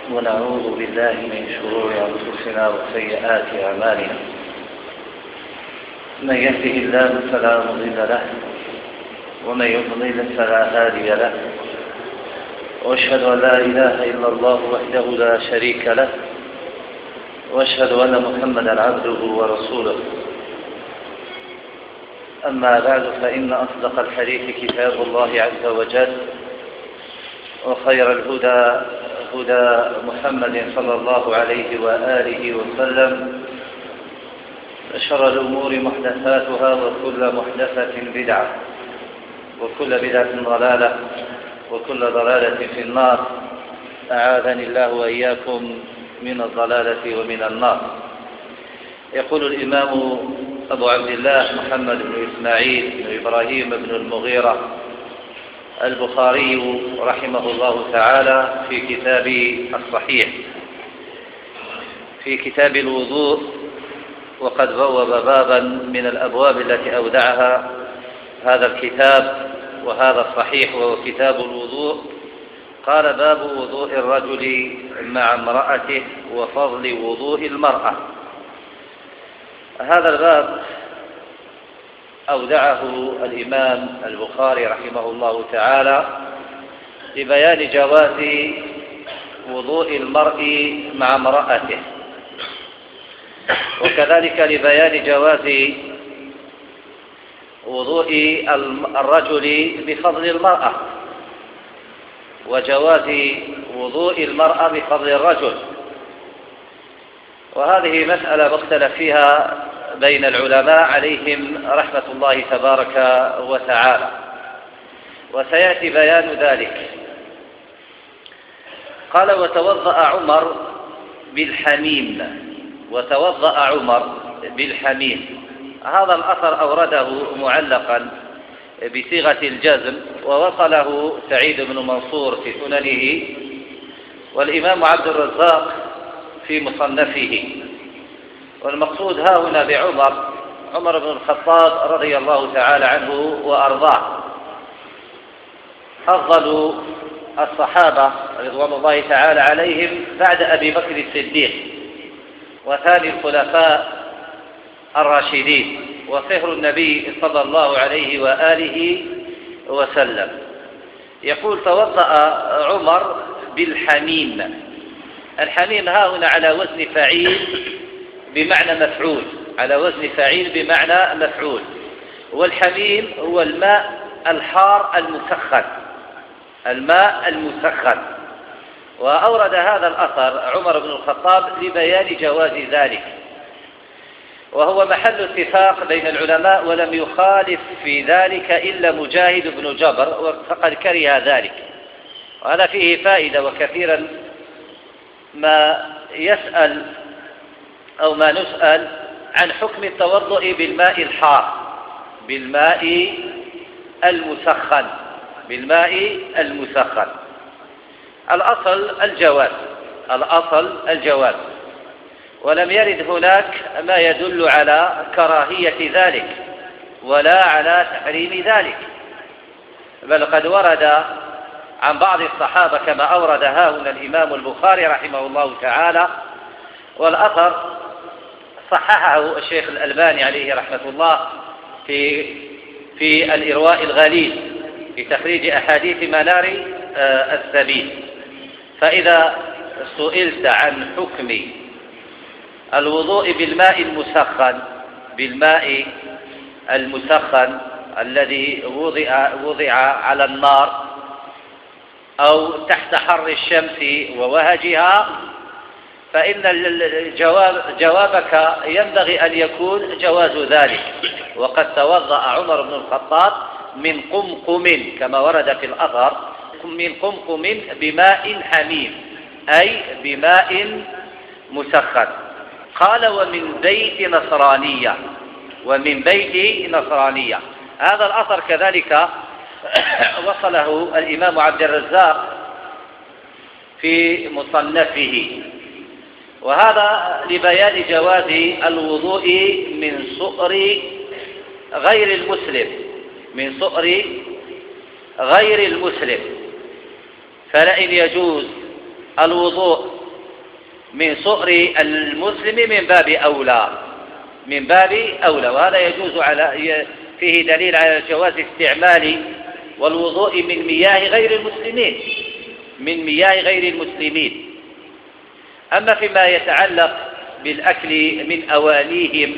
ونعوذ بالله من شرور أنفسنا وسيئات أعمالنا. من يهده الله فلا مضل له ومن يضلل فلا هادي له، وأشهد أن لا إله إلا الله وحده لا شريك له، وأشهد أن محمدا عبده ورسوله. أما بعد، فإن أصدق الحديث كتاب الله عز وجل، وخير الهدى هدى محمد صلى الله عليه وآله وسلم، وشر الأمور محدثاتها، وكل محدثة بدعة، وكل بدعة ضلالة، وكل ضلالة في النار. أعاذني الله وإياكم من الضلالة ومن النار. يقول الإمام أبو عبد الله محمد بن إسماعيل بن إبراهيم بن المغيرة البخاري رحمه الله تعالى في كتاب الصحيح في كتاب الوضوء، وقد بوب بابا من الأبواب التي أودعها هذا الكتاب وهذا الصحيح، وهو كتاب الوضوء. قال: باب وضوء الرجل مع امرأته وفضل وضوء المرأة. هذا الباب أودعه الإمام البخاري رحمه الله تعالى لبيان جواز وضوء المرء مع امرأته، وكذلك لبيان جواز وضوء الرجل بفضل المرأة، وجواز وضوء المرأة بفضل الرجل. وهذه مسألة مختلف فيها بين العلماء عليهم رحمة الله تبارك وتعالى، وسيأتي بيان ذلك. قال: وتوضأ عمر بالحميم. وتوضأ عمر بالحميم. هذا الأثر أورده معلقا بصيغة الجزم، ووصله سعيد بن منصور في سننه، والإمام عبد الرزاق في مصنفه. والمقصود ها هنا عمر بن الخطاب رضي الله تعالى عنه وأرضاه، أفضل الصحابة رضوان الله تعالى عليهم بعد أبي بكر الصديق، وثاني الخلفاء الراشدين، وصهر النبي صلى الله عليه وآله وسلم. يقول: توضأ عمر بالحميم. الحميم ها هنا على وزن فعيل بمعنى مفعول، على وزن فعيل بمعنى مفعول. والحميم هو الماء الحار المسخن، الماء المسخن. وأورد هذا الأثر عمر بن الخطاب لبيان جواز ذلك، وهو محل اتفاق بين العلماء، ولم يخالف في ذلك إلا مجاهد بن جبر، فقد كره ذلك. وهذا فيه فائدة، وكثيرا ما يسأل أو ما نسأل عن حكم التوضؤ بالماء الحار، بالماء المسخن، بالماء المسخن. الأصل الجواز، الأصل الجواز، ولم يرد هناك ما يدل على كراهية ذلك ولا على تحريم ذلك، بل قد ورد عن بعض الصحابة كما أورد ها هنا الإمام البخاري رحمه الله تعالى. والأثر صححه الشيخ الألباني عليه رحمة الله في الإرواء الغليل في تخريج أحاديث منار السبيل. فإذا سئلت عن حكم الوضوء بالماء المسخن، بالماء المسخن الذي وضع على النار أو تحت حر الشمس ووهجها، فإن جوابك ينبغي أن يكون جواز ذلك. وقد توضأ عمر بن الخطاب من قمقم كما ورد في الأثر، من قمقم بماء حميم، أي بماء مسخن. قال: ومن بيت نصرانية، ومن بيت نصرانية. هذا الأثر كذلك وصله الإمام عبد الرزاق في مصنفه، وهذا لبيان جواز الوضوء من سؤر غير المسلم، من سؤر غير المسلم. فلئن يجوز الوضوء من سؤر المسلم من باب أولى، من باب أولى. وهذا يجوز فيه دليل على جواز استعمال والوضوء من مياه غير المسلمين، من مياه غير المسلمين. أما فيما يتعلق بالأكل من أوانيهم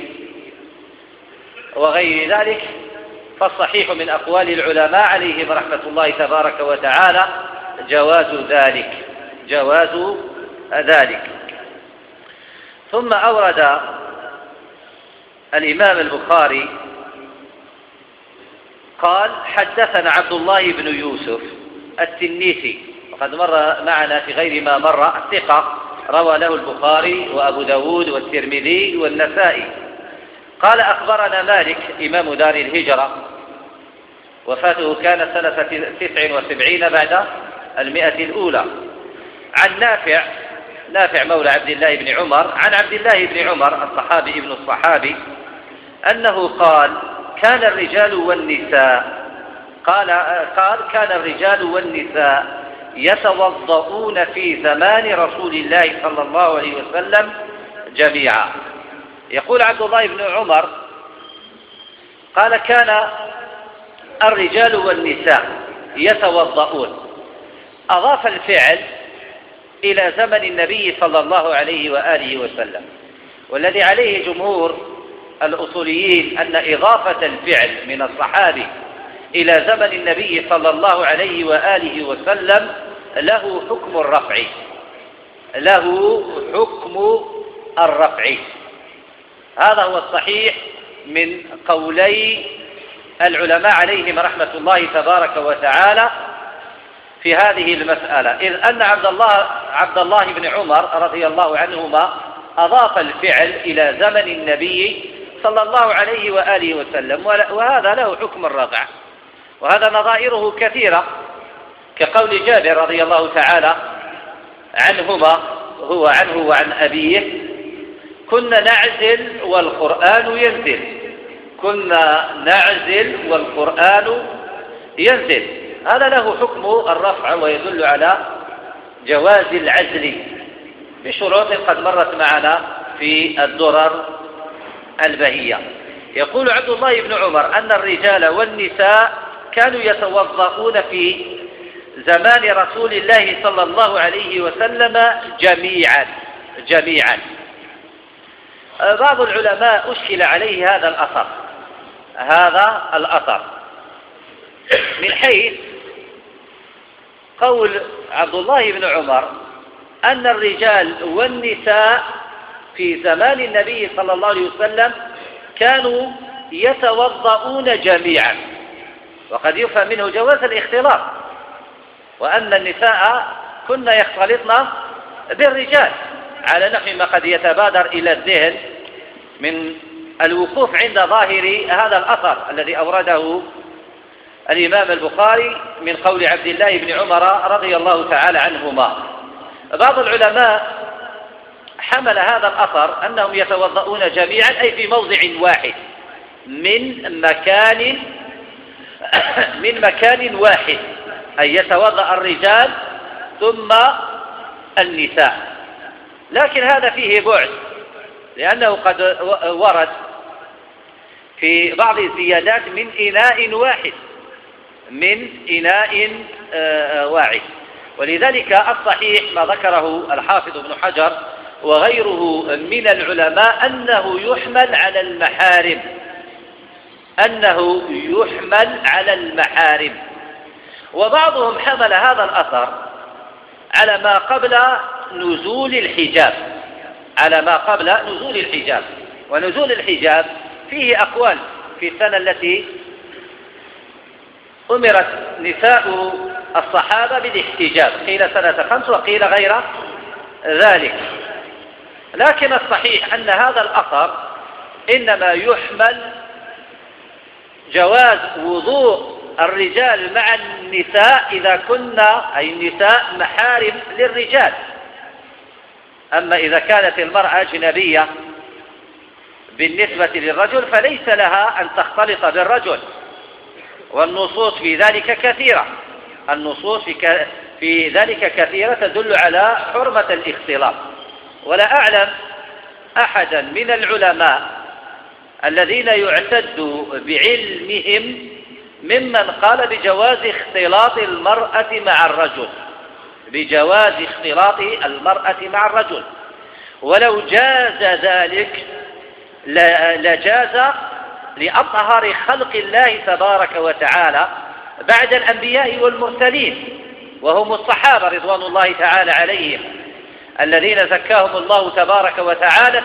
وغير ذلك فالصحيح من أقوال العلماء عليهم رحمة الله تبارك وتعالى جواز ذلك. ثم أورد الإمام البخاري قال: حدثنا عبد الله بن يوسف التنيسي، وقد مر معنا في غير ما مر، الثقة، روى له البخاري وأبو داود والترمذي والنسائي. قال: أخبرنا مالك إمام دار الهجرة، وفاته كانت سنة 79 بعد 100 الأولى، عن نافع مولى عبد الله بن عمر، عن عبد الله بن عمر الصحابي ابن الصحابي أنه قال: كان الرجال والنساء يتوضؤون في زمان رسول الله صلى الله عليه وسلم جميعا. يقول عبد الله بن عمر قال: كان الرجال والنساء يتوضؤون، أضاف الفعل إلى زمن النبي صلى الله عليه وآله وسلم، والذي عليه جمهور الأصوليين أن إضافة الفعل من الصحابي إلى زمن النبي صلى الله عليه وآله وسلم له حكم الرفع. هذا هو الصحيح من قولي العلماء عليهم رحمة الله تبارك وتعالى في هذه المسألة، إذ أن عبد الله بن عمر رضي الله عنهما أضاف الفعل إلى زمن النبي صلى الله عليه وآله وسلم، وهذا له حكم الرفع. وهذا نظائره كثيرة، كقول جابر رضي الله تعالى عنهما هو عنه وعن أبيه: كنا نعزل والقرآن ينزل. هذا له حكم الرفع، ويدل على جواز العزل بشروط قد مرت معنا في الدرر البهية. يقول عبد الله بن عمر أن الرجال والنساء كانوا يتوضؤون في زمان رسول الله صلى الله عليه وسلم جميعا. بعض العلماء أشكل عليه هذا الأثر من حيث قول عبد الله بن عمر أن الرجال والنساء في زمان النبي صلى الله عليه وسلم كانوا يتوضؤون جميعا، وقد يفهم منه جواز الاختلاط، وأن النساء كن يختلطن بالرجال، على نحو ما قد يتبادر إلى الذهن من الوقوف عند ظاهر هذا الأثر الذي أورده الإمام البخاري من قول عبد الله بن عمر رضي الله تعالى عنهما. بعض العلماء حمل هذا الأثر أنهم يتوضؤون جميعا، أي في موضع واحد من مكان واحد، أي يتوضأ الرجال ثم النساء. لكن هذا فيه بعد، لأنه قد ورد في بعض الزيادات من إناء واحد. ولذلك الصحيح ما ذكره الحافظ ابن حجر وغيره من العلماء أنه يحمل على المحارم. وبعضهم حمل هذا الأثر على ما قبل نزول الحجاب، ونزول الحجاب فيه أقوال في السنة التي أمرت نساء الصحابة بالاحتجاب، قيل سنة 5 وقيل غير ذلك. لكن الصحيح أن هذا الأثر إنما يحمل جواز وضوء الرجال مع النساء إذا كنا أي النساء محارم للرجال. أما إذا كانت المرأة أجنبية بالنسبة للرجل فليس لها أن تختلط بالرجل، والنصوص في ذلك كثيرة. النصوص في ذلك كثيرة تدل على حرمة الاختلاط. ولا أعلم أحدا من العلماء الذين يعتد بعلمهم ممن قال بجواز اختلاط المرأة مع الرجل، بجواز اختلاط المرأة مع الرجل. ولو جاز ذلك لجاز لأطهر خلق الله تبارك وتعالى بعد الأنبياء والمرسلين، وهم الصحابة رضوان الله تعالى عليهم، الذين زكاهم الله تبارك وتعالى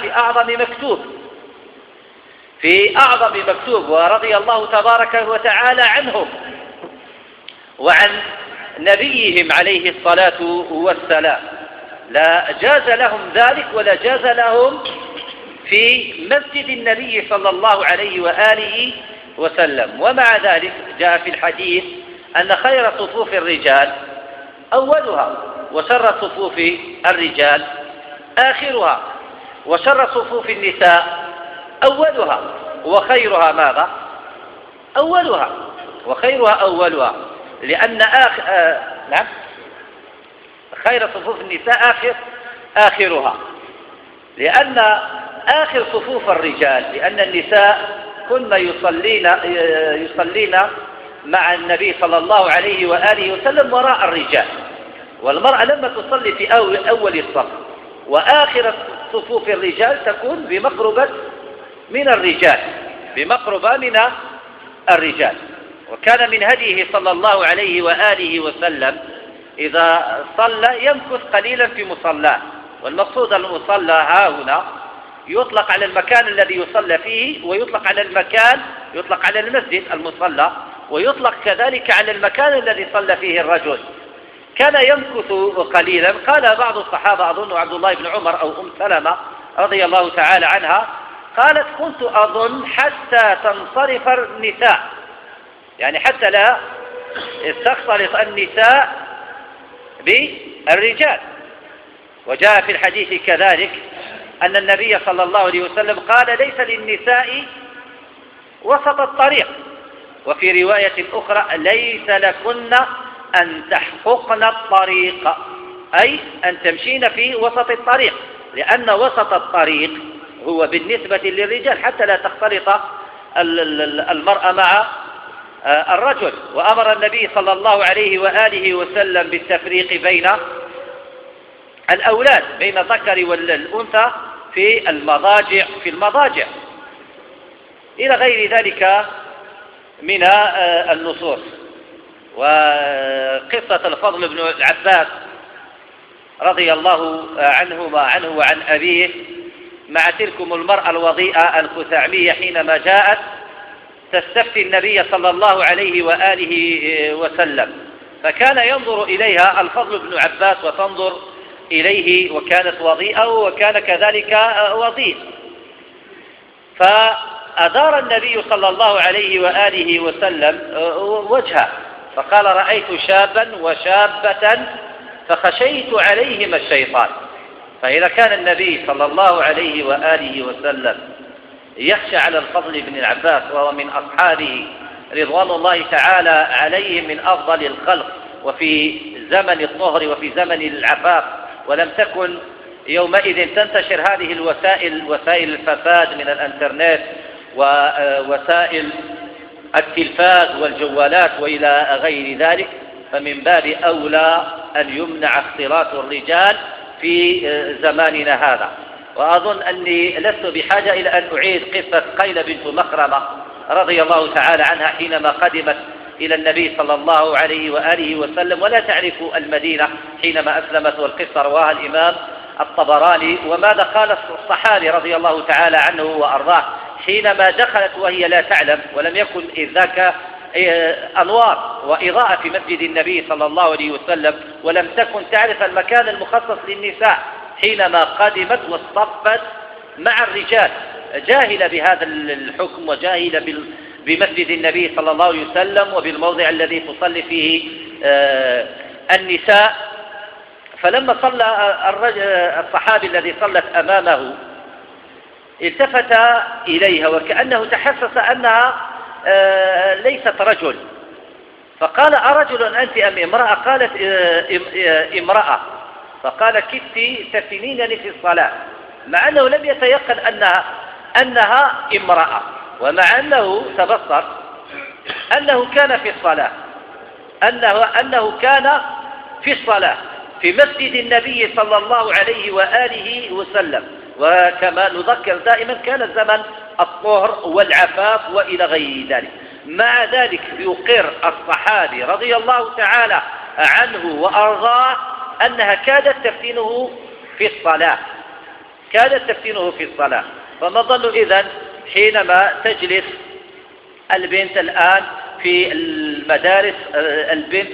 في أعظم مكتوب، ورضي الله تبارك وتعالى عنهم وعن نبيهم عليه الصلاة والسلام. لا جاز لهم ذلك ولا جاز لهم في مسجد النبي صلى الله عليه وآله وسلم. ومع ذلك جاء في الحديث أن خير صفوف الرجال أولها، وشر صفوف الرجال آخرها، وشر صفوف النساء أولها، وخيرها ماذا؟ أولها، وخيرها أولها، لأن نعم، خير صفوف النساء آخرها، لأن آخر صفوف الرجال، لأن النساء كن يصلين مع النبي صلى الله عليه وآله وسلم وراء الرجال، والمرأة لما تصلي في أول الصف، وآخر صفوف الرجال تكون بمقربة من الرجال. وكان من هديه صلى الله عليه وآله وسلم إذا صلى يمكث قليلا في مصلاه. والمقصود المصلى ها هنا يطلق على المكان الذي يصلى فيه، ويطلق على المسجد المصلى، ويطلق كذلك على المكان الذي صلى فيه الرجل. كان يمكث قليلا. قال بعض الصحابة، أظن عبد الله بن عمر أو أم سلمة رضي الله تعالى عنها، قالت كنت أظن حتى تنصرف النساء، يعني حتى لا تختلط النساء بالرجال. وجاء في الحديث كذلك أن النبي صلى الله عليه وسلم قال ليس للنساء وسط الطريق، وفي رواية أخرى ليس لكن أن تحققن الطريق، أي أن تمشين في وسط الطريق، لأن وسط الطريق هو بالنسبة للرجال حتى لا تختلط المرأة مع الرجل. وأمر النبي صلى الله عليه وآله وسلم بالتفريق بين الأولاد، بين الذكر والأنثى في المضاجع إلى غير ذلك من النصوص. وقصة الفضل بن العباس رضي الله عنه وعن أبيه مع تلكم المرأة الوضيئة الخثعمية حينما جاءت تستفتي النبي صلى الله عليه وآله وسلم، فكان ينظر إليها الفضل بن عباس وتنظر إليه، وكانت وضيئة وكان كذلك وضيء. فأدار النبي صلى الله عليه وآله وسلم وجهه فقال رأيت شابا وشابة فخشيت عليهما الشيطان. فإذا كان النبي صلى الله عليه وآله وسلم يخشى على الفضل بن العباس وهو من أصحابه رضوان الله تعالى عليهم من أفضل الخلق، وفي زمن الطهر وفي زمن العفاف، ولم تكن يومئذ تنتشر هذه وسائل الفساد من الانترنت ووسائل التلفاز والجوالات وإلى غير ذلك، فمن باب أولى أن يمنع اختلاط الرجال في زماننا هذا. وأظن أني لست بحاجة إلى أن أعيد قصة قيلة بنت مخرمة رضي الله تعالى عنها حينما قدمت إلى النبي صلى الله عليه وآله وسلم ولا تعرف المدينة حينما أسلمت، والقصة رواها الإمام الطبراني. وماذا قال الصحابي رضي الله تعالى عنه وأرضاه حينما دخلت وهي لا تعلم، ولم يكن إذ ذاك أنوار وإضاءة في مسجد النبي صلى الله عليه وسلم، ولم تكن تعرف المكان المخصص للنساء، حينما قدمت واصطفت مع الرجال جاهلة بهذا الحكم وجاهلة بمسجد النبي صلى الله عليه وسلم وبالموضع الذي تصلي فيه النساء. فلما صلى الصحابي الذي صلت أمامه التفت إليها وكأنه تحسس أنها ليست رجل، فقال: أرجل أنت أم امرأة؟ قالت: امرأة. فقال: كدت تفتنينني في الصلاة، مع أنه لم يتيقن أنها امرأة، ومع أنه تبصر أنه كان في الصلاة، أنه كان في الصلاة في مسجد النبي صلى الله عليه وآله وسلم. وكما نذكر دائما كان زمن الطهر والعفاف وإلى غير ذلك. مع ذلك يقر الصحابي رضي الله تعالى عنه وأرضاه أنها كادت تفتنه في الصلاة. فما ظن إذن حينما تجلس البنت الآن في المدارس، البنت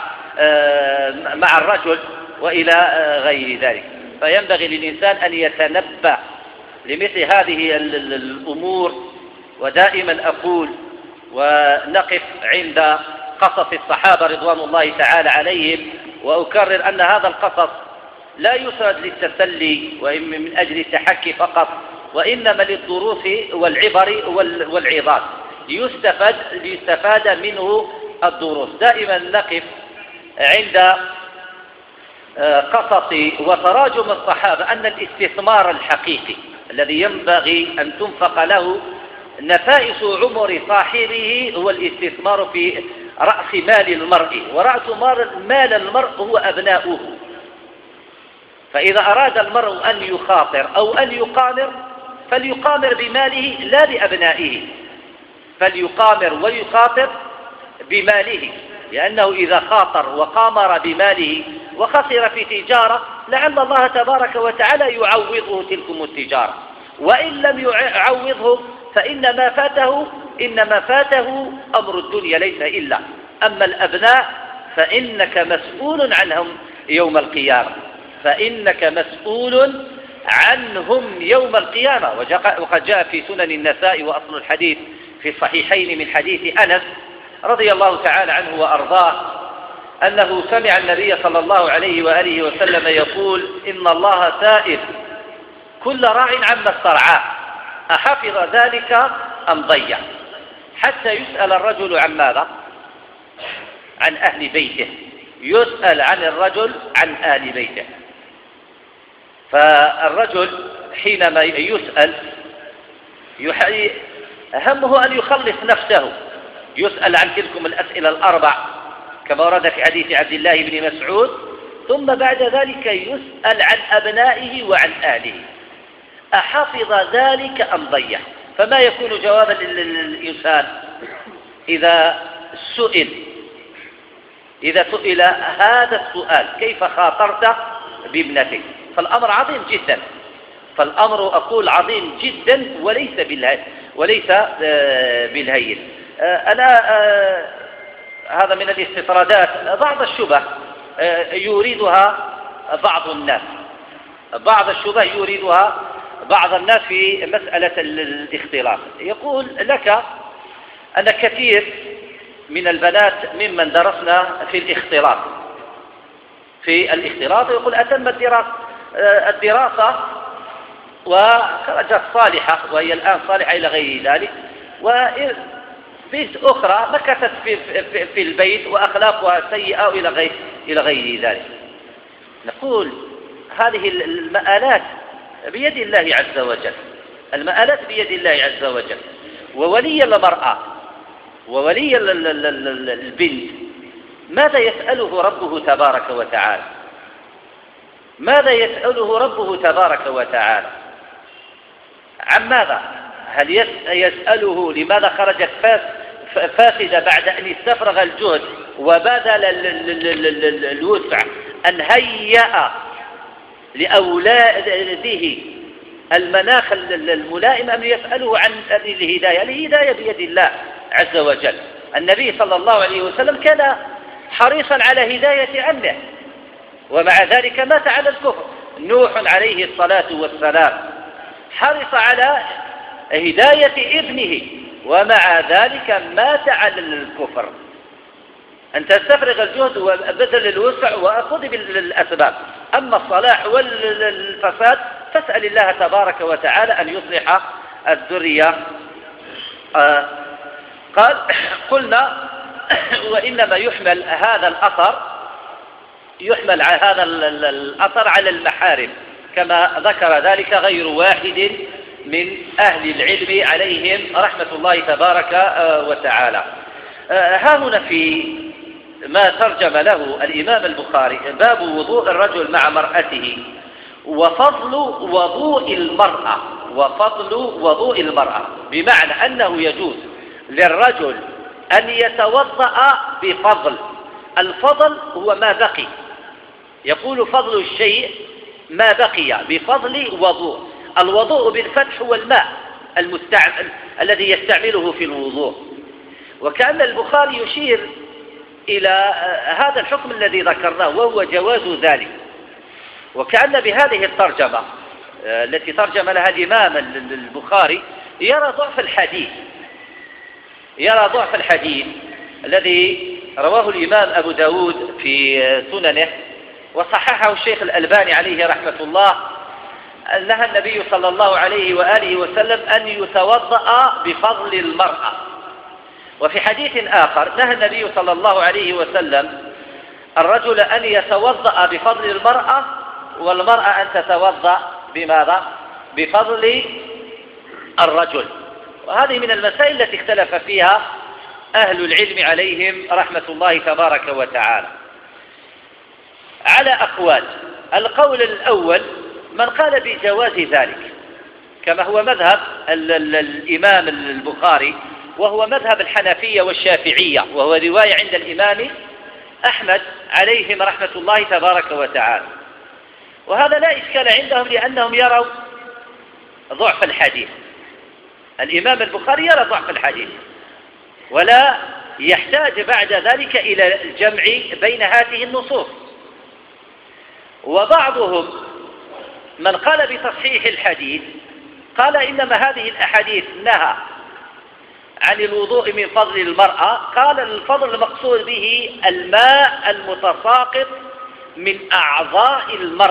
مع الرجل وإلى غير ذلك؟ فينبغي للإنسان أن يتنبه لمثل هذه الأمور. ودائما أقول ونقف عند قصص الصحابة رضوان الله تعالى عليهم، وأكرر أن هذا القصص لا يسرد للتسلي ومن أجل التحكي فقط، وإنما للدروس والعبر والعظات ليستفاد منه الدروس. دائما نقف عند قصص وتراجم الصحابة أن الاستثمار الحقيقي الذي ينبغي أن تنفق له نفائس عمر صاحبه هو الاستثمار في رأس مال المرء، ورأس مال المرء هو أبناؤه. فإذا أراد المرء أن يخاطر أو أن يقامر فليقامر بماله لا بأبنائه، فليقامر ويخاطر بماله، لأنه إذا خاطر وقامر بماله وخسر في تجارة لعل الله تبارك وتعالى يعوضه تلكم التجارة، وإن لم يعوضه فإنما فاته أمر الدنيا ليس إلا. أما الأبناء فإنك مسؤول عنهم يوم القيامة. وقد جاء في سنن النساء وأصل الحديث في الصحيحين من حديث أنس رضي الله تعالى عنه وأرضاه أنه سمع النبي صلى الله عليه وآله وسلم يقول: إن الله سائل كل راع عما استرعاه أحفظ ذلك أم ضيع، حتى يسأل الرجل عن ماذا؟ عن أهل بيته. يسأل عن الرجل عن أهل بيته. فالرجل حينما يسأل همه أن يخلص نفسه، يسأل عن تلكم الأسئلة الأربع كما ورد في حديث عبد الله بن مسعود، ثم بعد ذلك يسأل عن أبنائه وعن أهله أحفظ ذلك أم ضيع. فما يكون جوابا للإنسان إذا سئل هذا السؤال: كيف خاطرت بابنتك؟ فالأمر عظيم جدا، أقول عظيم جدا وليس بالهين. هذا من الاستطرادات، بعض الشبه يريدها بعض الناس في مسألة الاختلاط. يقول لك أن كثير من البنات ممن درسنا في الاختلاط يقول أتم الدراسة وخرجت صالحة، وهي الآن صالحة إلى غير ذلك، وبنت أخرى مكثت في البيت وأخلاقها سيئة إلى غير ذلك. نقول هذه المآلات بيد الله عز وجل، وولي المرأة وولي البنت ماذا يسأله ربه تبارك وتعالى؟ عن ماذا؟ هل يسأله لماذا خرجت فاسدة بعد أن استفرغ الجهد وبذل الوسع أن هيأ لأولاده المناخ الملائم، أم يسأله عن الهداية؟ الهداية بيد الله عز وجل. النبي صلى الله عليه وسلم كان حريصا على هداية عمه، ومع ذلك مات على الكفر. نوح عليه الصلاة والسلام حرص على هداية ابنه، ومع ذلك مات على الكفر. أن تستفرغ الجهد وبذل الوسع وأخذ بالأسباب، أما الصلاح والفساد فاسأل الله تبارك وتعالى أن يصلح الذرية. قلنا وإنما يحمل هذا الأثر على المحارم، كما ذكر ذلك غير واحد من أهل العلم عليهم رحمة الله تبارك وتعالى. ها هنا في ما ترجم له الإمام البخاري باب وضوء الرجل مع مرأته وفضل وضوء المرأة، بمعنى أنه يجوز للرجل أن يتوضأ بفضل. الفضل هو ما بقي، يقول فضل الشيء ما بقي بفضل وضوء. الوضوء بالفتح هو الماء المستعمل الذي يستعمله في الوضوء، وكأن البخاري يشير إلى هذا الحكم الذي ذكرناه وهو جواز ذلك. وكأن بهذه الترجمة التي ترجم لها الإمام البخاري يرى ضعف الحديث الذي رواه الإمام أبو داود في سننه وصححه الشيخ الألباني عليه رحمة الله، نهى النبي صلى الله عليه وآله وسلم أن يتوضأ بفضل المرأة. وفي حديث آخر نهى النبي صلى الله عليه وسلم الرجل أن يتوضأ بفضل المرأة، والمرأة أن تتوضأ بماذا؟ بفضل الرجل. وهذه من المسائل التي اختلف فيها أهل العلم عليهم رحمة الله تبارك وتعالى على أقوال. القول الأول من قال بجواز ذلك كما هو مذهب الإمام البخاري، وهو مذهب الحنفية والشافعية، وهو رواية عند الإمام أحمد عليهم رحمة الله تبارك وتعالى. وهذا لا إشكال عندهم لأنهم يروا ضعف الحديث. الإمام البخاري يرى ضعف الحديث ولا يحتاج بعد ذلك إلى الجمع بين هذه النصوص. وبعضهم من قال بتصحيح الحديث قال إنما هذه الأحاديث نهى عن الوضوء من فضل المرأة، قال الفضل المقصود به الماء المتساقط من أعضاء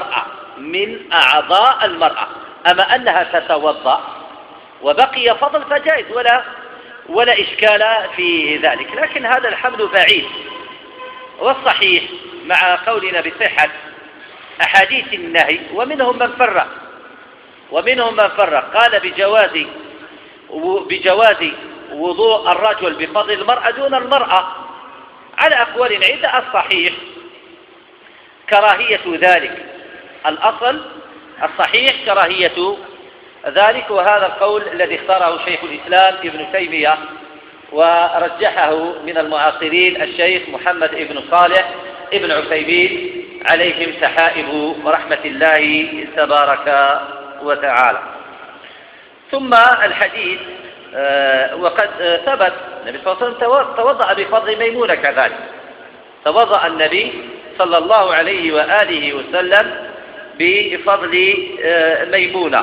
المرأة، أما أنها تتوضأ وبقي فضل فجائز ولا إشكال في ذلك. لكن هذا الحمل بعيد، والصحيح مع قولنا بصحة أحاديث النهي ومنهم من فرق قال بجواز وضوء الرجل بفضل المرأة دون المرأة على أقوال عدة. الصحيح كراهية ذلك، الأصل الصحيح كراهية ذلك، وهذا القول الذي اختاره شيخ الإسلام ابن تيمية ورجحه من المعاصرين الشيخ محمد ابن صالح ابن عثيمين عليهم سحائب رحمة الله تبارك وتعالى. ثم الحديث وقد ثبت النبي صلى الله عليه وسلم توضأ بفضل ميمونة، كذلك توضأ النبي صلى الله عليه وآله وسلم بفضل ميمونة.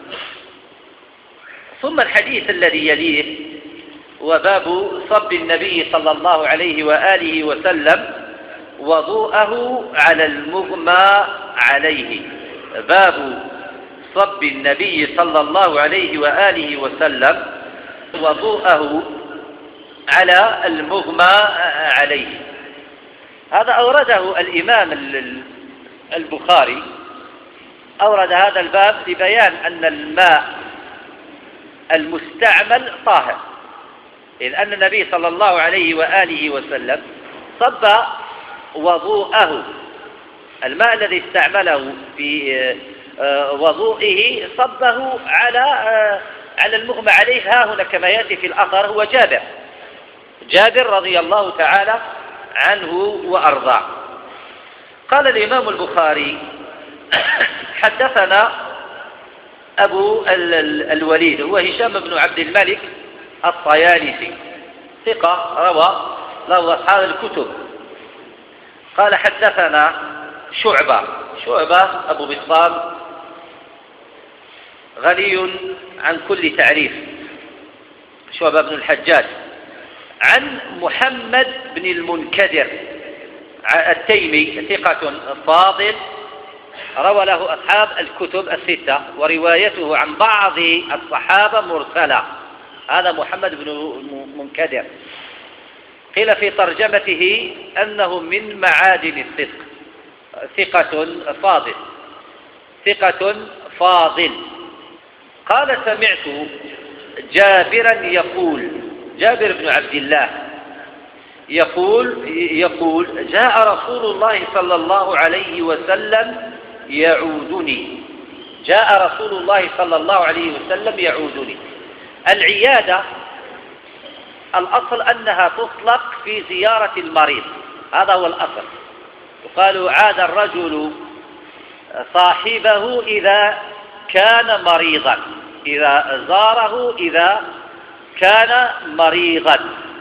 ثم الحديث الذي يليه وباب صب النبي صلى الله عليه وآله وسلم وضوءه على المغمى عليه. باب صب النبي صلى الله عليه وآله وسلم وضوءه على المغمى عليه. هذا أورده الإمام البخاري، أورد هذا الباب لبيان أن الماء المستعمل طاهر، إذ أن النبي صلى الله عليه وآله وسلم صب وضوءه، الماء الذي استعمله في وضوئه صبه على المغمى عليه. ها هنا كما يأتي في الأثر هو جابر رضي الله تعالى عنه وأرضاه. قال الإمام البخاري حدثنا أبو الوليد هو هشام بن عبد الملك الطيالسي، ثقة روى له أصحاب الكتب. قال حدثنا شعبة أبو بسطام غني عن كل تعريف، شعبة بن الحجاج، عن محمد بن المنكدر التيمي، ثقة فاضل روى له أصحاب الكتب الستة، وروايته عن بعض الصحابة مرسلة. هذا محمد بن منكدر قيل في ترجمته أنه من معادن الصدق، ثقة فاضل، ثقة فاضل. قال سمعت جابرا يقول، جابر بن عبد الله يقول جاء رسول الله صلى الله عليه وسلم يعودني، جاء رسول الله صلى الله عليه وسلم يعودني. العيادة الأصل أنها تطلق في زيارة المريض، هذا هو الأصل. يقال عاد الرجل صاحبه إذا كان مريضا، إذا زاره إذا كان مريضا.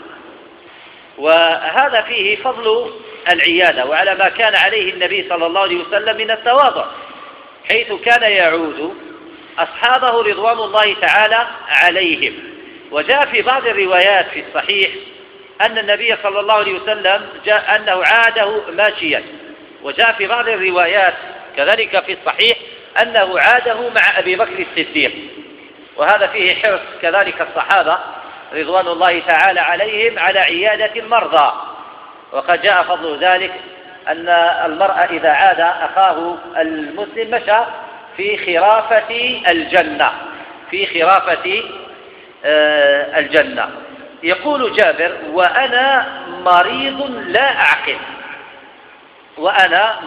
وهذا فيه فضل العيادة، وعلى ما كان عليه النبي صلى الله عليه وسلم من التواضع، حيث كان يعود أصحابه رضوان الله تعالى عليهم. وجاء في بعض الروايات في الصحيح أن النبي صلى الله عليه وسلم جاء أنه عاده ماشيا، وجاء في بعض الروايات كذلك في الصحيح أنه عاده مع أبي بكر الصديق. وهذا فيه حرص كذلك الصحابة رضوان الله تعالى عليهم على عيادة المرضى. وقد جاء فضل ذلك أن المرء إذا عاد أخاه المسلم مشى في خرافة الجنة، في خرافة الجنة. يقول جابر وأنا مريض لا أعقل، وأنا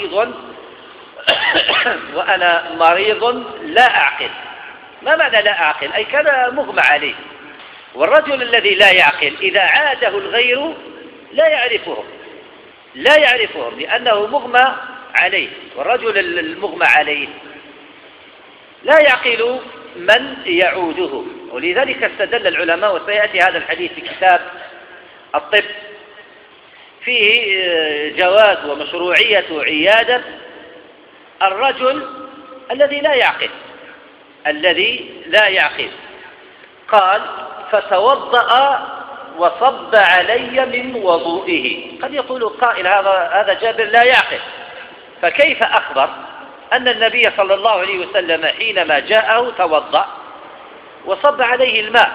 مريض لا أعقل. ما معنى لا أعقل؟ أي كان مغمى عليه. والرجل الذي لا يعقل إذا عاده الغير لا يعرفهم لأنه مغمى عليه. والرجل المغمى عليه لا يعقل من يعوده. ولذلك استدل العلماء، وسيأتي هذا الحديث في كتاب الطب، فيه جواز ومشروعية عيادة الرجل الذي لا يعقل. قال فتوضأ وصب علي من وضوئه. قد يقول قائل هذا جابر لا يعقل، فكيف أخبر أن النبي صلى الله عليه وسلم حينما جاءه توضأ وصب عليه الماء؟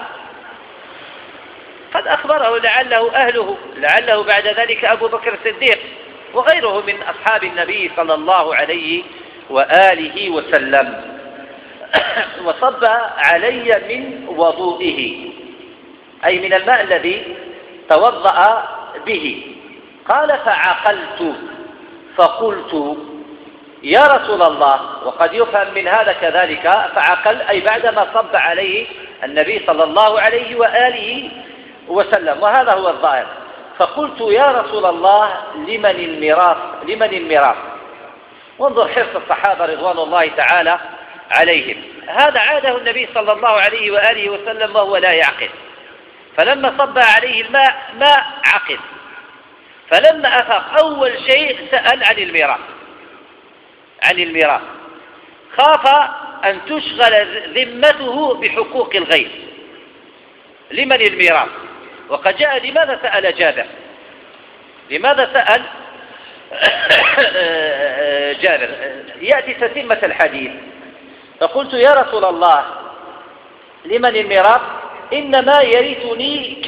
قد أخبره لعله أهله، لعله بعد ذلك أبو بكر الصديق وغيره من أصحاب النبي صلى الله عليه وآله وسلم. وصب علي من وضوئه أي من الماء الذي توضأ به. قال فعقلت فقلت يا رسول الله. وقد يفهم من هذا كذلك فعقل أي بعدما صب عليه النبي صلى الله عليه وآله وسلم، وهذا هو الظاهر. فقلت يا رسول الله لمن الميراث؟ وانظر حرص الصحابة رضوان الله تعالى عليهم. هذا عاده النبي صلى الله عليه وآله وسلم وهو لا يعقل، فلما صب عليه الماء ما عقل. فلما أفاق أول شيء سأل عن الميراث، خاف أن تشغل ذمته بحقوق الغير. لمن الميراث؟ وقد جاء لماذا سأل جابر؟ لماذا سأل جابر؟ يأتي تتمة الحديث. فقلت يا رسول الله لمن الميراث؟ إنما يرثني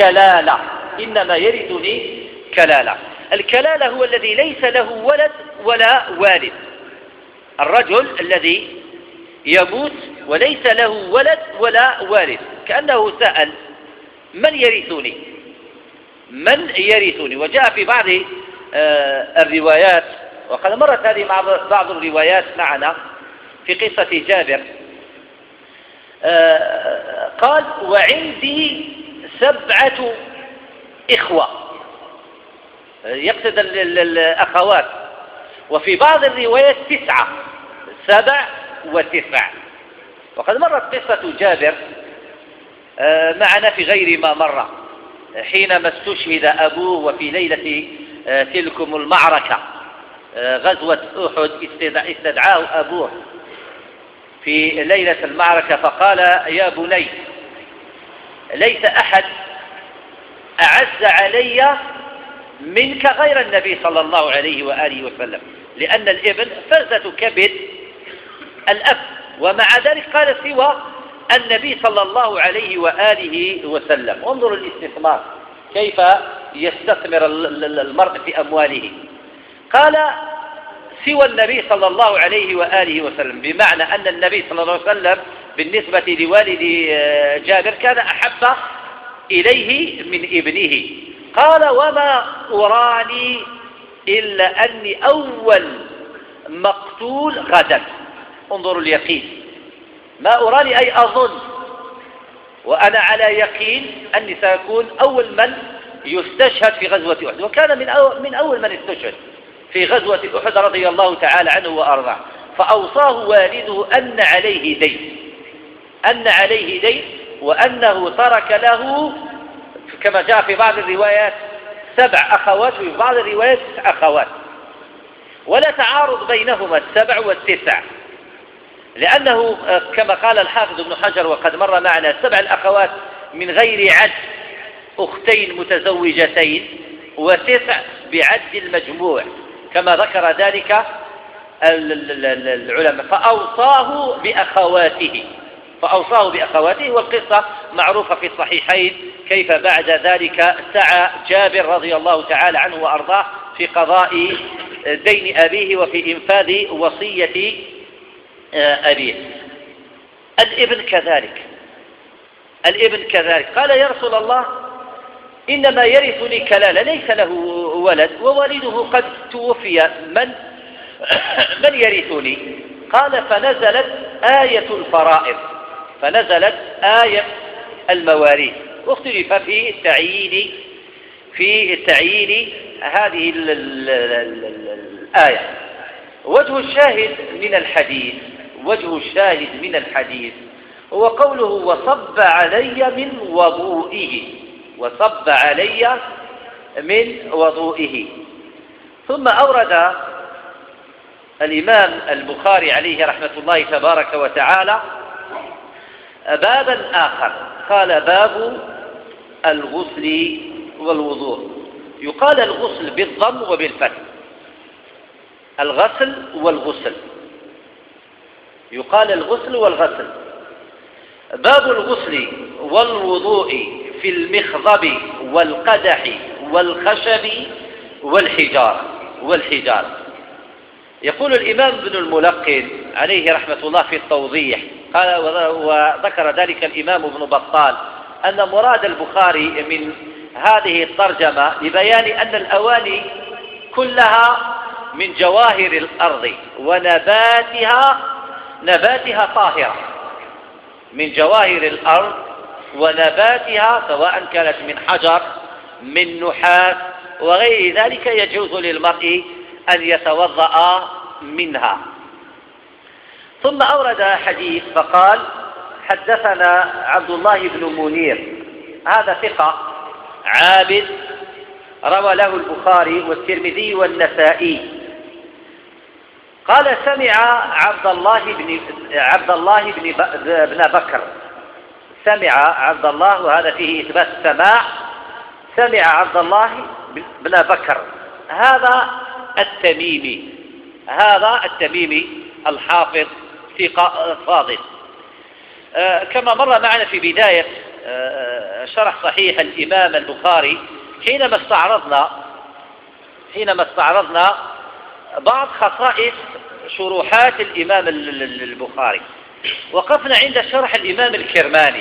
كلالة. الكلالة هو الذي ليس له ولد ولا والد، الرجل الذي يموت وليس له ولد ولا والد. كأنه سأل من يرثني. وجاء في بعض الروايات، وقد مرت هذه مع بعض الروايات معنا في قصة جابر، قال وعندي 7 إخوة، يقصد الأخوات. وفي بعض الروايات 9، 7 و9. وقد مرت قصة جابر معنا في غير ما مر، حينما استشهد أبوه وفي ليلة تلكم المعركة غزوة أحد استدعاه أبوه في ليلة المعركة فقال يا بني ليس أحد أعز علي منك غير النبي صلى الله عليه وآله وسلم، لأن الابن فرزة كبد الأب، ومع ذلك قال سوى النبي صلى الله عليه وآله وسلم. انظروا الاستثمار كيف يستثمر المرء في أمواله. قال سوى النبي صلى الله عليه وآله وسلم، بمعنى أن النبي صلى الله عليه وسلم بالنسبة لوالد جابر كان أحب إليه من ابنه. قال وما أراني إلا أني أول مقتول غدا. انظروا اليقين، ما أراني أي أظن، وأنا على يقين أني سأكون أول من يستشهد في غزوة أحد، وكان من أول من استشهد في غزوة أحد رضي الله تعالى عنه وأرضاه. فأوصاه والده أن عليه دين وأنه ترك له كما جاء في بعض الروايات 7 أخوات وفي بعض الروايات 9 أخوات، ولا تعارض بينهما 7 و9، لأنه كما قال الحافظ ابن حجر وقد مر معنا 7 الأخوات من غير عد أختين متزوجتين، و9 بعد المجموع كما ذكر ذلك العلماء. فأوصاه بأخواته، والقصة معروفة في الصحيحين كيف بعد ذلك سعى جابر رضي الله تعالى عنه وأرضاه في قضاء دين أبيه وفي إنفاذ وصية أبيه. الابن كذلك قال يا رسول الله إنما يرثني كلالة، ليس له ولد ووالده قد توفي، من يرثني؟ قال فنزلت آية الفرائض، فنزلت آية المواريث، واختلف في تعيين هذه الآية. وجه الشاهد من الحديث هو قوله وصب علي من وضوئه. ثم أورد الإمام البخاري عليه رحمة الله تبارك وتعالى بابا آخر، قال باب الغسل والوضوء. يقال الغسل بالضم وبالفتح، الغسل والغسل، يقال الغسل والغسل. باب الغسل والوضوء في المخضب والقدح والخشب والحجار. يقول الإمام ابن الملقن عليه رحمة الله في التوضيح، قال وذكر ذلك الإمام ابن بطال أن مراد البخاري من هذه الترجمة لبيان أن الأواني كلها من جواهر الأرض ونباتها طاهرة، من جواهر الأرض ونباتها، سواء كانت من حجر من نحاس وغير ذلك، يجوز للمرء أن يتوضأ منها. ثم أورد حديث فقال حدثنا عبد الله بن منير، هذا ثقة عابد روى له البخاري والترمذي والنسائي. قال سمع عبد الله بن بكر، سمع عبد الله، وهذا فيه إثبات السماع، سمع عبد الله بن بكر، هذا التميمي الحافظ ثقة فاضل. كما مر معنا في بداية شرح صحيح الإمام البخاري حينما استعرضنا بعض خصائص شروحات الإمام البخاري، وقفنا عند شرح الإمام الكرماني،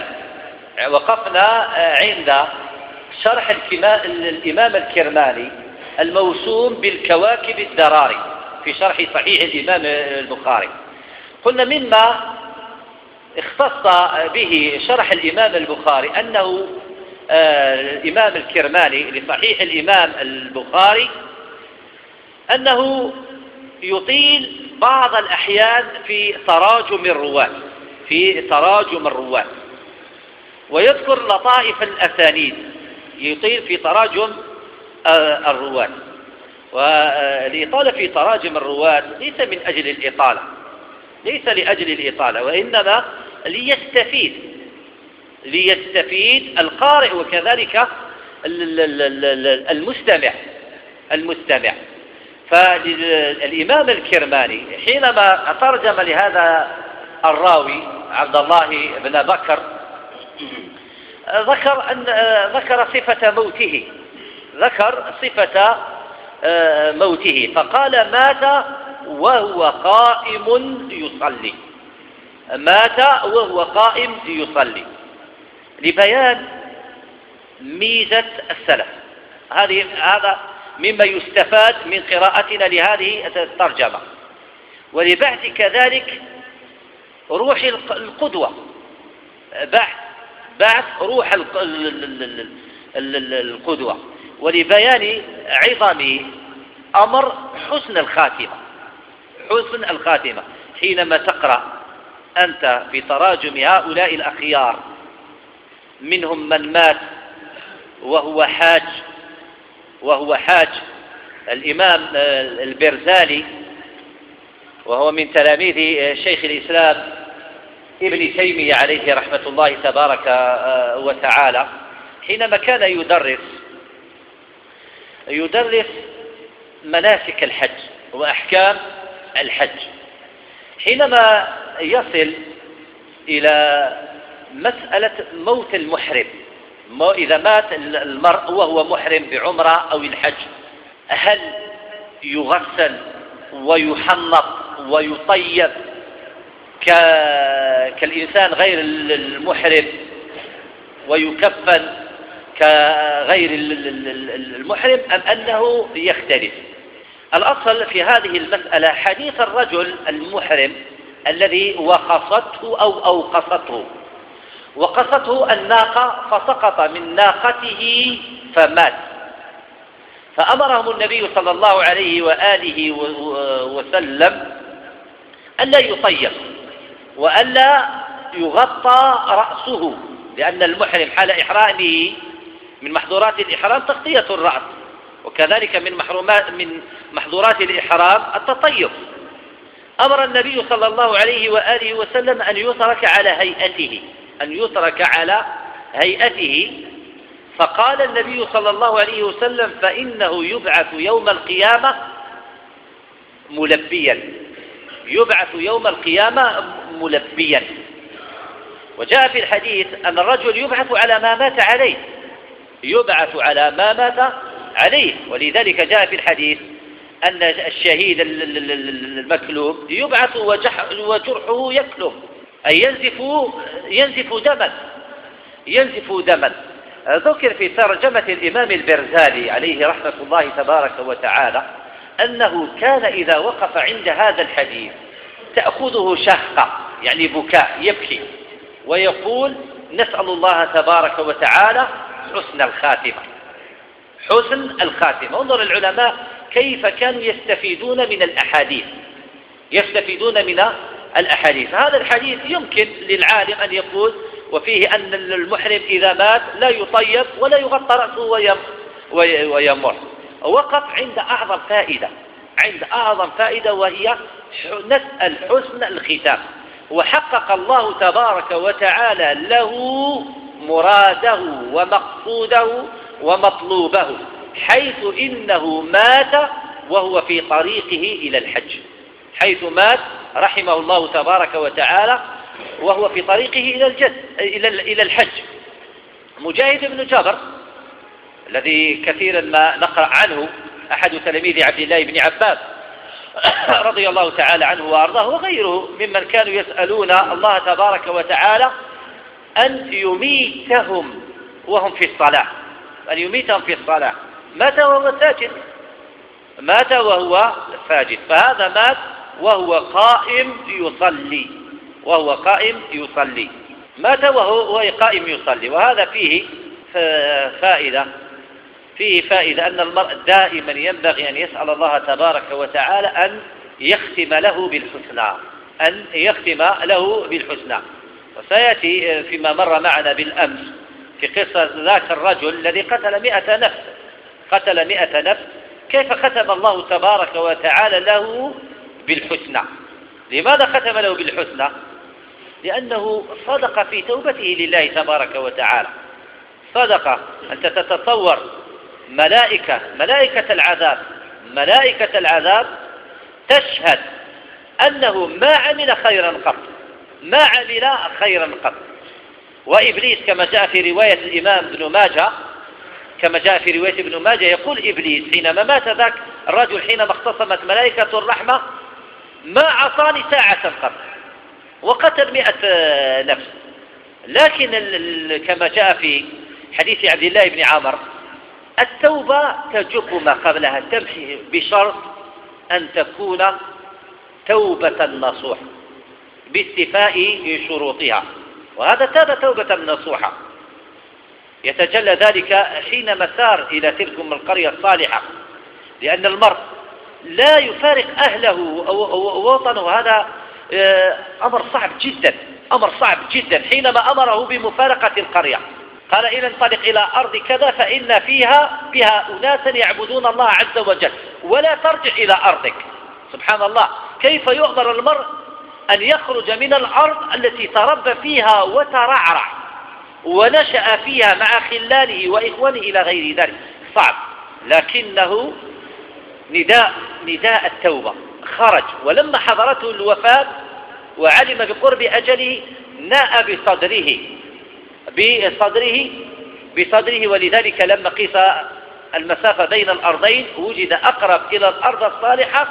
الإمام الكرماني الموسوم بالكواكب الدراري في شرح صحيح الإمام البخاري. قلنا مما اختص به شرح الإمام البخاري أنه الإمام الكرماني لصحيح الإمام البخاري أنه يطيل بعض الأحيان في تراجم الرواة، ويذكر لطائف الأسانيد، يطيل في تراجم الرواة. والإطالة في تراجم الرواة ليس من أجل الإطالة، ليس لأجل الإطالة، وإنما ليستفيد القارئ وكذلك المستمع. فالإمام الكرماني حينما ترجم لهذا الراوي عبد الله بن بكر ذكر صفة موته، ذكر صفة موته فقال مات وهو قائم يصلي، مات وهو قائم يصلي، لبيان ميزة السلف. هذا مما يستفاد من قراءتنا لهذه الترجمة. ولبعث كذلك روح القدوة، بعث روح القدوة، ولبيان عظم أمر حسن الخاتمة. حينما تقرأ أنت في تراجم هؤلاء الأخيار منهم من مات وهو حاج الإمام البرزالي، وهو من تلاميذ شيخ الإسلام ابن تيمية عليه رحمة الله تبارك وتعالى، حينما كان يدرس مناسك الحج وأحكام الحج، حينما يصل إلى مسألة موت المحرم، إذا مات المرء وهو محرم بعمرة أو الحج، هل يغسل ويحنط ويطيب كالإنسان غير المحرم ويكفن كغير المحرم، أم أنه يختلف؟ الأصل في هذه المسألة حديث الرجل المحرم الذي وقصته الناقة فسقط من ناقته فمات، فأمرهم النبي صلى الله عليه وآله وسلم ألا يطيب وألا يغطى رأسه، لأن المحرم حال إحرامه من محظورات الإحرام تغطية الرأس، وكذلك من محظورات الإحرام التطيب. أمر النبي صلى الله عليه وآله وسلم أن يترك على هيئته، فقال النبي صلى الله عليه وسلم فإنه يبعث يوم القيامة ملبيا. وجاء في الحديث أن الرجل يبعث على ما مات عليه، ولذلك جاء في الحديث أن الشهيد المكلوب يبعث وجرحه يكلم، أي ينزف دما. ذكر في ترجمة الإمام البرزالي عليه رحمة الله تبارك وتعالى أنه كان إذا وقف عند هذا الحديث تأخذه شهقة، يعني بكاء، يبكي ويقول نسأل الله تبارك وتعالى حسن الخاتمة. انظر العلماء كيف كانوا يستفيدون من الأحاديث. هذا الحديث يمكن للعالم أن يقول وفيه أن المحرم إذا مات لا يطيب ولا يغطى رأسه ويمر. وقف عند أعظم فائدة وهي نسأل حسن الختام، وحقق الله تبارك وتعالى له مراده ومقصوده ومطلوبه، حيث إنه مات وهو في طريقه إلى الحج، حيث مات رحمه الله تبارك وتعالى وهو في طريقه إلى الحج. مجاهد بن جبر الذي كثيرا ما نقرأ عنه، أحد تلاميذ عبد الله بن عباس رضي الله تعالى عنه وأرضاه، وغيره ممن كانوا يسألون الله تبارك وتعالى أن يميتهم وهم في الصلاة، مات وهو ساجد، فهذا مات وهو قائم يصلي، مات وهو قائم يصلي. وهذا فيه فائدة أن المرء دائما ينبغي أن يسأل الله تبارك وتعالى أن يختم له بالحسنى. وسيأتي فيما مر معنا بالأمس في قصة ذاك الرجل الذي قتل 100 نفس، كيف ختم الله تبارك وتعالى له بالحسنى. لماذا ختم له بالحسنى؟ لأنه صدق في توبته لله تبارك وتعالى. صدق. أنت تتصور ملائكة العذاب تشهد أنه ما عمل خيرا قط، وإبليس كما جاء في رواية الإمام ابن ماجه كما جاء في رواية ابن ماجه يقول إبليس حينما مات ذاك الرجل حينما اختصمت ملائكة الرحمة: ما عصاني ساعة قط، وقتل 100 نفس. لكن كما جاء في حديث عبد الله بن عمر: التوبة تجب ما قبلها، تمحي بشرط أن تكون توبة نصوح باستيفاء شروطها، وهذا تاب توبة نصوحة. يتجلى ذلك حينما سار إلى تلك القرية الصالحة، لأن المرء لا يفارق أهله ووطنه، هذا أمر صعب جدا، أمر صعب جدا. حينما أمره بمفارقة القرية قال: إن انطلق إلى أرض كذا فإن فيها أناسا يعبدون الله عز وجل، ولا ترجع إلى أرضك. سبحان الله، كيف يؤمر المرء أن يخرج من الأرض التي تربى فيها وترعرع ونشأ فيها مع خلاله وإخوانه إلى غير ذلك؟ صعب. لكنه نداء التوبة خرج، ولما حضرته الوفاة وعلم بقرب أجله ناء بصدره، ولذلك لما قيس المسافة بين الأرضين وجد أقرب إلى الأرض الصالحة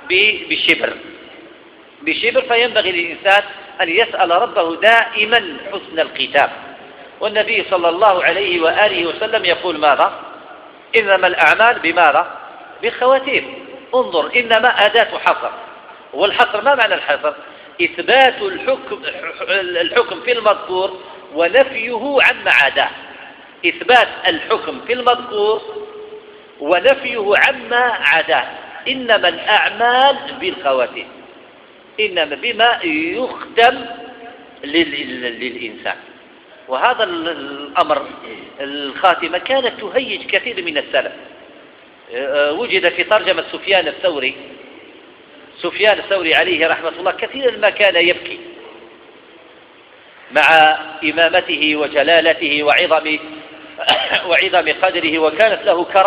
بشبر. فينبغي للإنسان أن يسأل ربه دائما حسن الختام. والنبي صلى الله عليه وآله وسلم يقول ماذا؟ إنما الأعمال بماذا؟ بالخواتيم. انظر، إنما أداة حصر، والحصر ما معنى الحصر؟ إثبات الحكم في المذكور ونفيه عن معاداه. إثبات الحكم في المذكور ونفيه عما عداه. إنما الأعمال بالخواتيم، إنما بما يختم للإنسان. وهذا الأمر، الخاتمة، كانت تهيج كثير من السلف. وجد في ترجمة سفيان الثوري عليه رحمة الله كثيرا ما كان يبكي مع إمامته وجلالته وعظم قدره، وكانت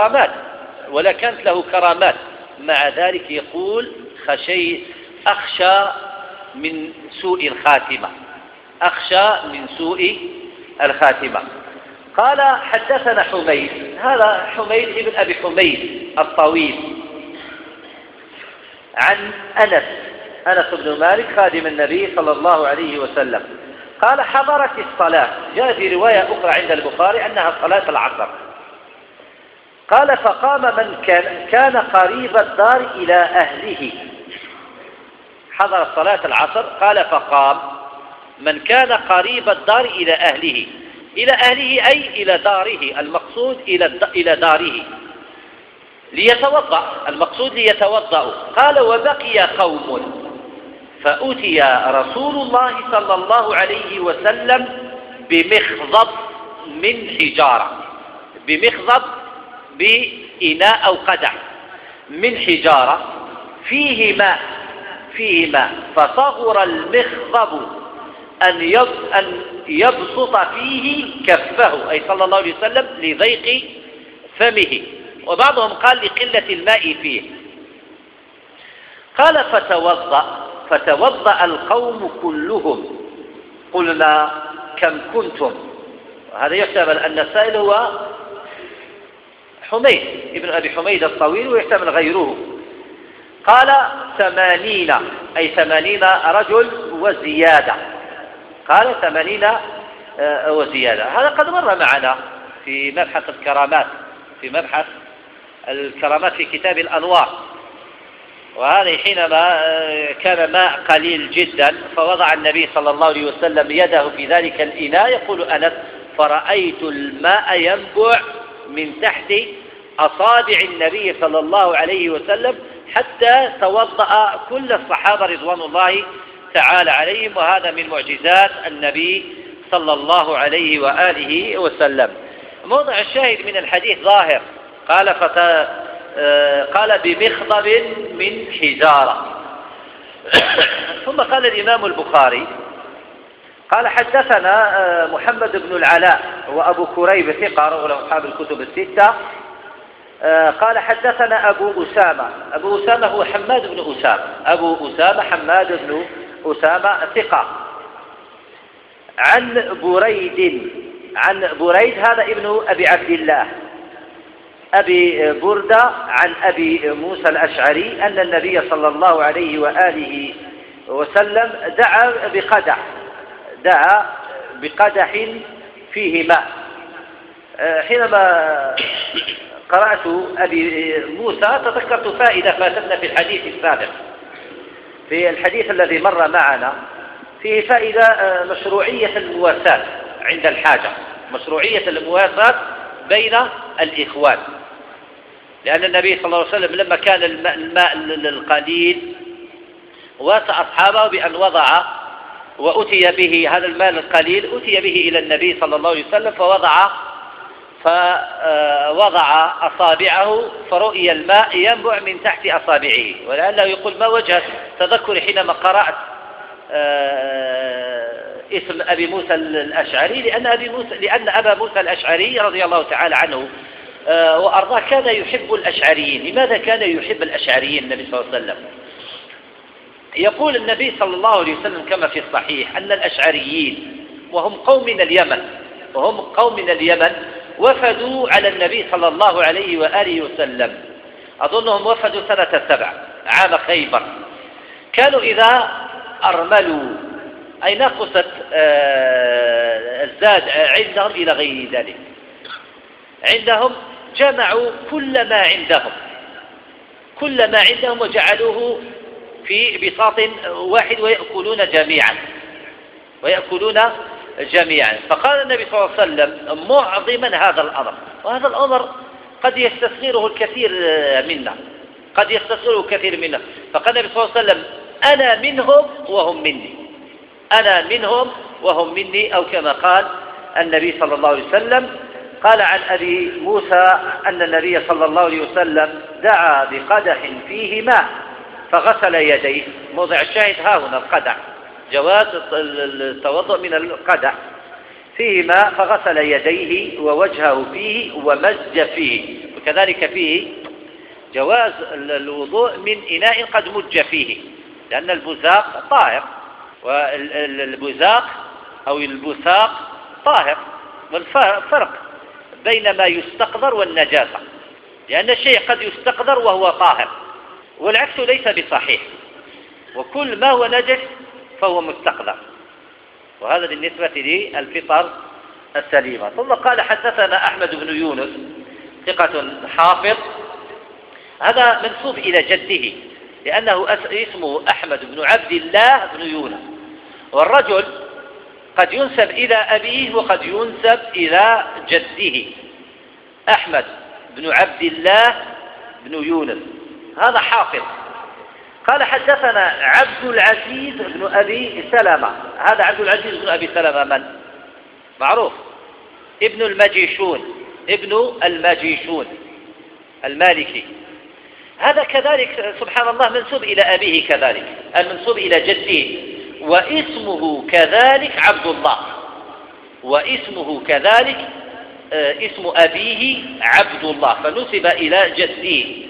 له كرامات، مع ذلك يقول: أخشى من سوء الخاتمة. قال: حدثنا حميد، هذا حميد ابن أبي حميد الطويل، عن أنس بن مالك خادم النبي صلى الله عليه وسلم قال: حضرت الصلاة. جاء في رواية أخرى عند البخاري أنها صلاة العصر. قال: فقام من كان قريب الدار إلى أهله. حضر صلاة العصر، قال: فقام من كان قريب الدار إلى أهله أي إلى داره، المقصود إلى داره، ليتوضأ. قال: وبقي قوم فأتي رسول الله صلى الله عليه وسلم بمخضب من حجارة، بإناء أو قدح من حجارة فيه ماء، فصغر المخضب أن يبسط فيه كفه، أي صلى الله عليه وسلم، لضيق فمه، وبعضهم قال لقلة الماء فيه. قال: فتوضأ القوم كلهم. قلنا: كم كنتم؟ هذا يحتمل أن السائل هو حميد ابن أبي حميد الطويل، ويحتمل غيره. قال: 80، أي 80 رجل وزيادة. قال: 80 وزيادة. هذا قد مر معنا في مبحث الكرامات في كتاب الأنوار. وهذا حينما كان ماء قليل جدا، فوضع النبي صلى الله عليه وسلم يده في ذلك الإناء، يقول أنس: فرأيت الماء ينبع من تحت أصابع النبي صلى الله عليه وسلم، حتى توضأ كل الصحابة رضوان الله تعالى عليهم. وهذا من معجزات النبي صلى الله عليه وآله وسلم. موضع الشاهد من الحديث ظاهر. قال: بمخضب من حجارة. ثم قال الإمام البخاري: قال: حدثنا محمد بن العلاء وأبو كريب ثقة، رواه أصحاب الكتب الستة. قال: حدثنا أبو أسامة هو حماد بن أسامة، حماد بن أسامة ثقة، عن بريد هذا ابن أبي عبد الله، أبي بردة عن أبي موسى الأشعري أن النبي صلى الله عليه وآله وسلم دعا بقدح فيه ماء. حينما قرأت أبي موسى تذكرت فائدة فاتتنا في الحديث السابق، في الحديث الذي مر معنا فيه فائدة مشروعية المواساة عند الحاجة، مشروعية المواساة بين الإخوان، لأن النبي صلى الله عليه وسلم لما كان الماء القليل واسى أصحابه بأن وأتي به هذا الماء القليل، أتي به إلى النبي صلى الله عليه وسلم فوضع أصابعه فرؤي الماء ينبع من تحت أصابعه، ولعله يقول ما وجه تذكر حينما قرأت اسم أبي موسى الأشعري، لأن أبا موسى الأشعري رضي الله تعالى عنه وأرضاه كان يحب الأشعريين. لماذا كان يحب الأشعريين النبي صلى الله عليه وسلم؟ يقول النبي صلى الله عليه وسلم كما في الصحيح أن الأشعريين وهم قوم من اليمن وفدوا على النبي صلى الله عليه وآله وسلم، أظنهم وفدوا سنة 7 عام خيبر. كانوا إذا أرملوا أي نقصت الزاد عندهم إلى غير ذلك، عندهم جمعوا كل ما عندهم وجعلوه في بساط واحد ويأكلون جميعا. فقال النبي صلى الله عليه وسلم معظما هذا الأمر، وهذا الأمر قد يستصغره الكثير منا، فقال النبي صلى الله عليه وسلم أنا منهم وهم مني، أو كما قال النبي صلى الله عليه وسلم. قال عن أبي موسى أن النبي صلى الله عليه وسلم دعا بقدح فيه ماء فغسل يديه. موضع الشاهد ها هنا القدح، جواز التوضؤ من القدح فيه ماء فغسل يديه ووجهه فيه ومزج فيه، وكذلك فيه جواز الوضوء من إناء قد مج فيه، لأن البزاق طاهر، والبزاق أو البثاق طاهر. والفرق بين ما يستقذر والنجاسة، لأن الشيء قد يستقذر وهو طاهر، والعكس ليس بصحيح، وكل ما هو نجس فهو مستقذر، وهذا بالنسبة للفطر السليمة. ثم قال حدثنا أحمد بن يونس ثقة حافظ، هذا منسوب إلى جده لأنه اسمه أحمد بن عبد الله بن يونس، والرجل قد ينسب إلى أبيه وقد ينسب إلى جده. أحمد بن عبد الله بن يونس هذا حافظ. قال حدثنا عبد العزيز بن أبي سلمة، هذا عبد العزيز بن أبي سلمة من؟ معروف، ابن الماجيشون المالكي، هذا كذلك سبحان الله منسوب إلى أبيه كذلك، المنسوب إلى جده، واسمه كذلك عبد الله، واسمه كذلك اسم أبيه عبد الله، فنسب إلى جده.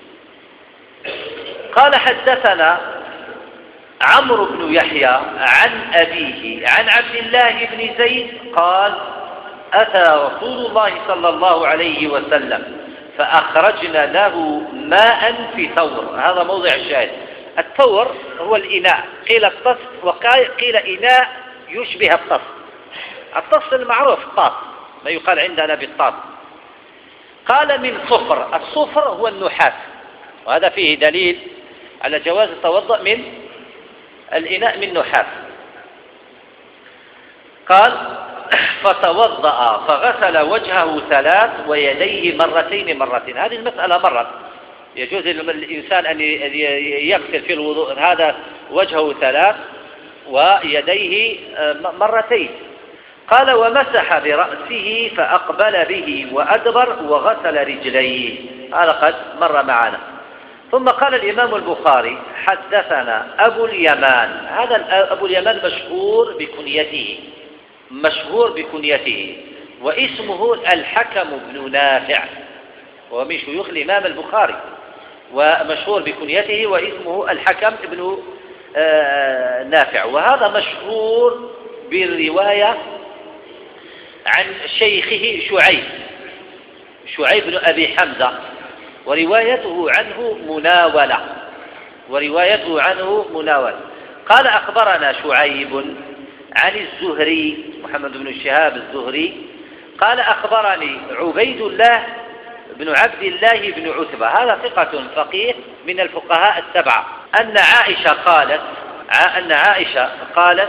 قال حدثنا عمرو بن يحيى عن أبيه عن عبد الله بن زيد قال أتى رسول الله صلى الله عليه وسلم فأخرجنا له ماء في ثور. هذا موضع الشاهد. الثور هو الإناء، قيل الطس وقيل إناء يشبه الطس. الطس المعروف الطاس، ما يقال عندنا بالطاس. قال من صفر، الصفر هو النحاس، وهذا فيه دليل على جواز التوضؤ من الإناء من نحاس. قال فتوضأ فغسل وجهه 3 ويديه مرتين. هذه المسألة مرت، يجوز للإنسان أن يغسل في الوضوء هذا وجهه 3 ويديه مرتين. قال ومسح برأسه فأقبل به وأدبر وغسل رجليه، هذا قد مر معنا. ثم قال الإمام البخاري حدثنا أبو اليمان، هذا أبو اليمان مشهور بكنيته واسمه الحكم بن نافع، ومن شيوخ الإمام البخاري، ومشهور بكنيته واسمه الحكم بن نافع، وهذا مشهور بالرواية عن شيخه شعيب بن أبي حمزة، وروايته عنه مناولة. قال أخبرنا شعيب عن الزهري محمد بن شهاب الزهري قال أخبرني عبيد الله بن عبد الله بن عتبة، هذا ثقة فقيه من الفقهاء السبعة، أن عائشة قالت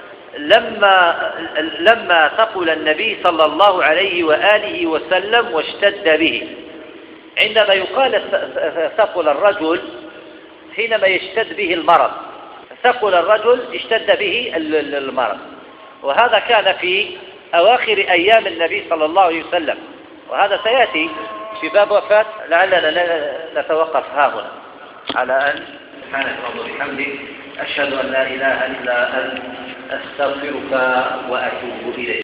لما ثقل النبي صلى الله عليه وآله وسلم واشتد به. عندما يقال ثقل الرجل حينما يشتد به المرض، ثقل الرجل اشتد به المرض، وهذا كان في أواخر أيام النبي صلى الله عليه وسلم، وهذا سيأتي في باب وفاة. لعلنا نتوقف ها هنا على أن سبحانك اللهم وبحمدك أشهد أن لا إله إلا أنت أستغفرك وأتوب إليك.